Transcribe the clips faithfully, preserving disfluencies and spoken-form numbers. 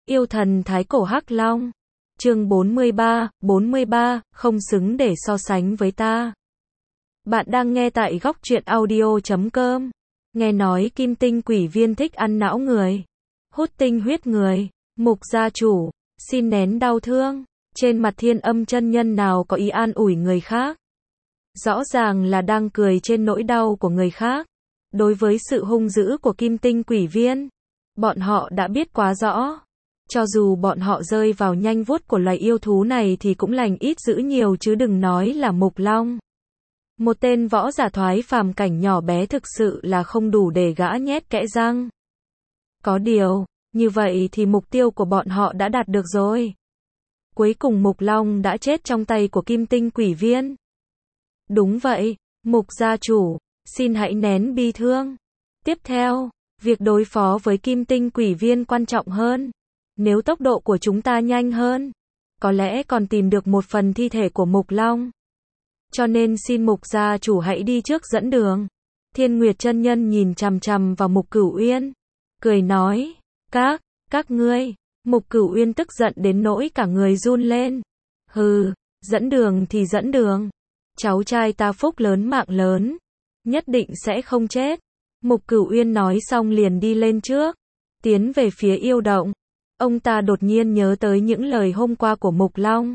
Yêu thần thái cổ hắc long. Chương bốn mươi ba, bốn mươi ba, không xứng để so sánh với ta. Bạn đang nghe tại góc truyện audio chấm com. Nghe nói kim tinh quỷ viên thích ăn não người, hút tinh huyết người. Mục gia chủ, xin nén đau thương. Trên mặt Thiên Âm chân nhân nào có ý an ủi người khác. Rõ ràng là đang cười trên nỗi đau của người khác. Đối với sự hung dữ của kim tinh quỷ viên, bọn họ đã biết quá rõ. Cho dù bọn họ rơi vào nhanh vuốt của loài yêu thú này thì cũng lành ít dữ nhiều chứ đừng nói là Mục Long. Một tên võ giả thoái phàm cảnh nhỏ bé thực sự là không đủ để gã nhét kẽ răng. Có điều, như vậy thì mục tiêu của bọn họ đã đạt được rồi. Cuối cùng Mục Long đã chết trong tay của kim tinh quỷ viên. Đúng vậy, Mục gia chủ, xin hãy nén bi thương. Tiếp theo, việc đối phó với kim tinh quỷ viên quan trọng hơn. Nếu tốc độ của chúng ta nhanh hơn, có lẽ còn tìm được một phần thi thể của Mục Long. Cho nên xin Mục gia chủ hãy đi trước dẫn đường. Thiên Nguyệt chân nhân nhìn chằm chằm vào Mục Cửu Uyên, cười nói, các, các ngươi. Mục Cửu Uyên tức giận đến nỗi cả người run lên. Hừ, dẫn đường thì dẫn đường. Cháu trai ta phúc lớn mạng lớn, nhất định sẽ không chết. Mục Cửu Uyên nói xong liền đi lên trước, tiến về phía yêu động. Ông ta đột nhiên nhớ tới những lời hôm qua của Mục Long.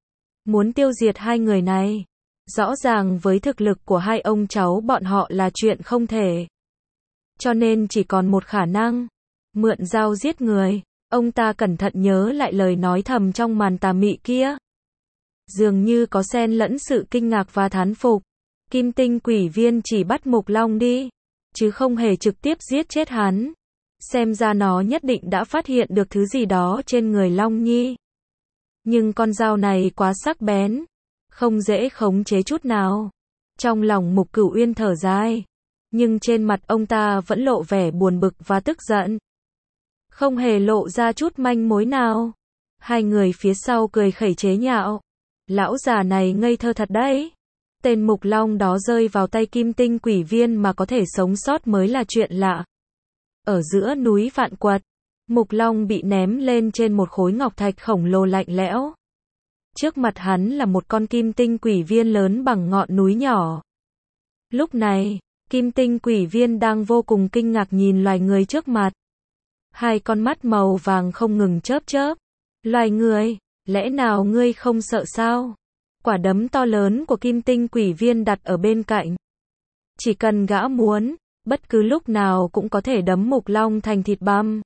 Muốn tiêu diệt hai người này. Rõ ràng với thực lực của hai ông cháu bọn họ là chuyện không thể. Cho nên chỉ còn một khả năng. Mượn dao giết người. Ông ta cẩn thận nhớ lại lời nói thầm trong màn tà mị kia. Dường như có xen lẫn sự kinh ngạc và thán phục. Kim tinh quỷ viên chỉ bắt Mục Long đi, chứ không hề trực tiếp giết chết hắn. Xem ra nó nhất định đã phát hiện được thứ gì đó trên người Long Nhi. Nhưng con dao này quá sắc bén, không dễ khống chế chút nào. Trong lòng Mục Cửu Uyên thở dài, nhưng trên mặt ông ta vẫn lộ vẻ buồn bực và tức giận. Không hề lộ ra chút manh mối nào. Hai người phía sau cười khẩy chế nhạo. Lão già này ngây thơ thật đấy. Tên Mục Long đó rơi vào tay kim tinh quỷ viên mà có thể sống sót mới là chuyện lạ. Ở giữa núi Vạn Quật, Mục Long bị ném lên trên một khối ngọc thạch khổng lồ lạnh lẽo. Trước mặt hắn là một con kim tinh quỷ viên lớn bằng ngọn núi nhỏ. Lúc này, kim tinh quỷ viên đang vô cùng kinh ngạc nhìn loài người trước mặt. Hai con mắt màu vàng không ngừng chớp chớp. Loài người, lẽ nào ngươi không sợ sao? Quả đấm to lớn của kim tinh quỷ viên đặt ở bên cạnh. Chỉ cần gã muốn, bất cứ lúc nào cũng có thể đấm Mục Long thành thịt băm.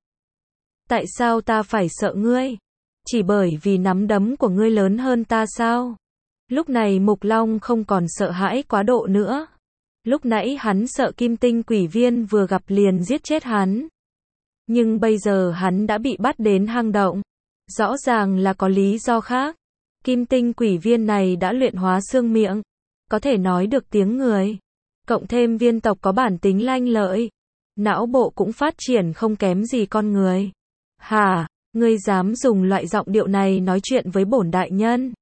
Tại sao ta phải sợ ngươi? Chỉ bởi vì nắm đấm của ngươi lớn hơn ta sao? Lúc này Mục Long không còn sợ hãi quá độ nữa. Lúc nãy hắn sợ kim tinh quỷ viên vừa gặp liền giết chết hắn. Nhưng bây giờ hắn đã bị bắt đến hang động. Rõ ràng là có lý do khác. Kim tinh quỷ viên này đã luyện hóa xương miệng, có thể nói được tiếng người. Cộng thêm viên tộc có bản tính lanh lợi, não bộ cũng phát triển không kém gì con người. Hả, ngươi dám dùng loại giọng điệu này nói chuyện với bổn đại nhân?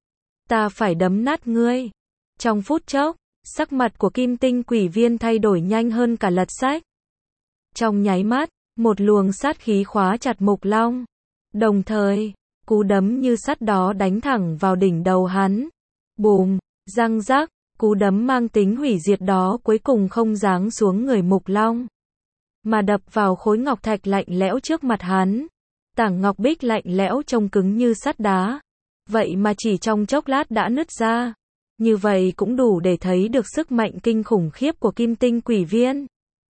Ta phải đấm nát ngươi. Trong phút chốc, sắc mặt của kim tinh quỷ viên thay đổi nhanh hơn cả lật sách. Trong nháy mắt, một luồng sát khí khóa chặt Mục Long. Đồng thời, cú đấm như sắt đó đánh thẳng vào đỉnh đầu hắn. Bùm, răng rắc, cú đấm mang tính hủy diệt đó cuối cùng không giáng xuống người Mục Long, mà đập vào khối ngọc thạch lạnh lẽo trước mặt hắn. Tảng ngọc bích lạnh lẽo trông cứng như sắt đá. Vậy mà chỉ trong chốc lát đã nứt ra. Như vậy cũng đủ để thấy được sức mạnh kinh khủng khiếp của kim tinh quỷ viên.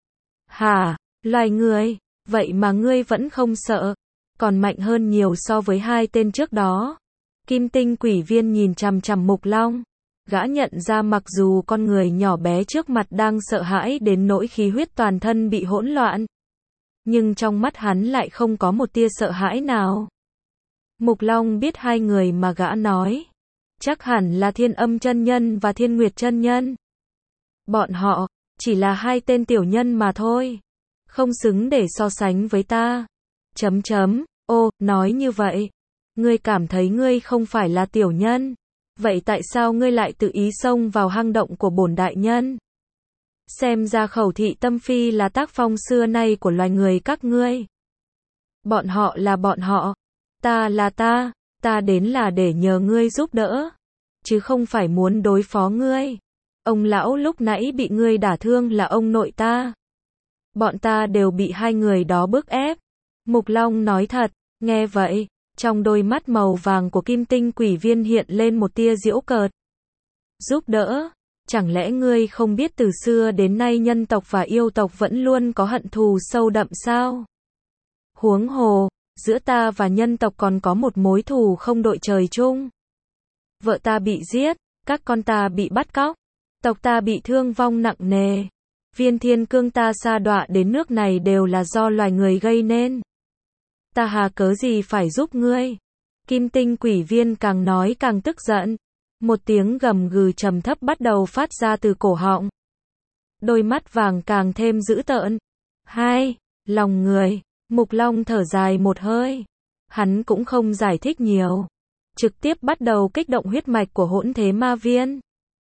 Hả, loài người, vậy mà ngươi vẫn không sợ? Còn mạnh hơn nhiều so với hai tên trước đó. Kim tinh quỷ viên nhìn chằm chằm Mục Long. Gã nhận ra mặc dù con người nhỏ bé trước mặt đang sợ hãi đến nỗi khí huyết toàn thân bị hỗn loạn, nhưng trong mắt hắn lại không có một tia sợ hãi nào. Mục Long biết hai người mà gã nói, chắc hẳn là Thiên Âm chân nhân và Thiên Nguyệt chân nhân. Bọn họ, chỉ là hai tên tiểu nhân mà thôi. Không xứng để so sánh với ta. Chấm chấm, ô, nói như vậy. Ngươi cảm thấy ngươi không phải là tiểu nhân. Vậy tại sao ngươi lại tự ý xông vào hang động của bổn đại nhân? Xem ra khẩu thị tâm phi là tác phong xưa nay của loài người các ngươi. Bọn họ là bọn họ, ta là ta, ta đến là để nhờ ngươi giúp đỡ, chứ không phải muốn đối phó ngươi. Ông lão lúc nãy bị ngươi đả thương là ông nội ta. Bọn ta đều bị hai người đó bức ép. Mục Long nói thật, nghe vậy, trong đôi mắt màu vàng của Kim Tinh Quỷ Viên hiện lên một tia giễu cợt. Giúp đỡ? Chẳng lẽ ngươi không biết từ xưa đến nay nhân tộc và yêu tộc vẫn luôn có hận thù sâu đậm sao? Huống hồ, giữa ta và nhân tộc còn có một mối thù không đội trời chung. Vợ ta bị giết, các con ta bị bắt cóc, tộc ta bị thương vong nặng nề. Viên thiên cương ta sa đọa đến nước này đều là do loài người gây nên. Ta hà cớ gì phải giúp ngươi? Kim Tinh Quỷ Viên càng nói càng tức giận. Một tiếng gầm gừ trầm thấp bắt đầu phát ra từ cổ họng. Đôi mắt vàng càng thêm dữ tợn. Hai, lòng người. Mục Long thở dài một hơi. Hắn cũng không giải thích nhiều. Trực tiếp bắt đầu kích động huyết mạch của hỗn thế ma viên.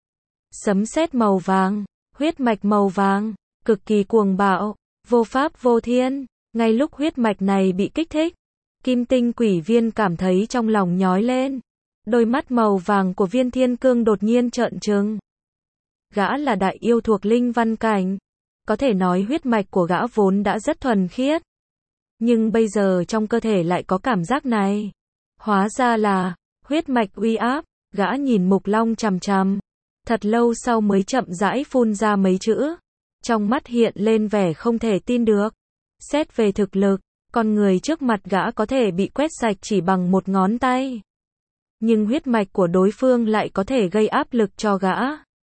Sấm sét màu vàng, huyết mạch màu vàng, cực kỳ cuồng bạo, vô pháp vô thiên. Ngay lúc huyết mạch này bị kích thích, Kim Tinh Quỷ Viên cảm thấy trong lòng nhói lên. Đôi mắt màu vàng của Viên Thiên Cương đột nhiên trợn trừng. Gã là đại yêu thuộc linh văn cảnh. Có thể nói huyết mạch của gã vốn đã rất thuần khiết. Nhưng bây giờ trong cơ thể lại có cảm giác này. Hóa ra là huyết mạch uy áp. Gã nhìn Mục Long chằm chằm. Thật lâu sau mới chậm rãi phun ra mấy chữ. Trong mắt hiện lên vẻ không thể tin được. Xét về thực lực, con người trước mặt gã có thể bị quét sạch chỉ bằng một ngón tay. Nhưng huyết mạch của đối phương lại có thể gây áp lực cho gã.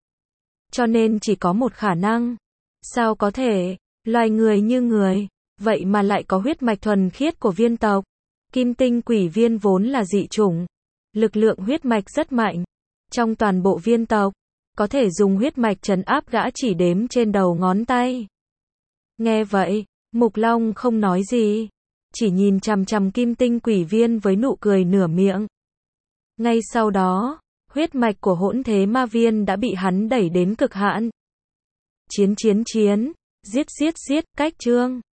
Cho nên chỉ có một khả năng. Sao có thể, loài người như người, vậy mà lại có huyết mạch thuần khiết của viên tộc. Kim Tinh Quỷ Viên vốn là dị chủng. Lực lượng huyết mạch rất mạnh. Trong toàn bộ viên tộc, có thể dùng huyết mạch trấn áp gã chỉ đếm trên đầu ngón tay. Nghe vậy, Mục Long không nói gì. Chỉ nhìn chằm chằm Kim Tinh Quỷ Viên với nụ cười nửa miệng. Ngay sau đó, huyết mạch của hỗn thế ma viên đã bị hắn đẩy đến cực hạn. Chiến chiến chiến, giết giết giết, cách chương.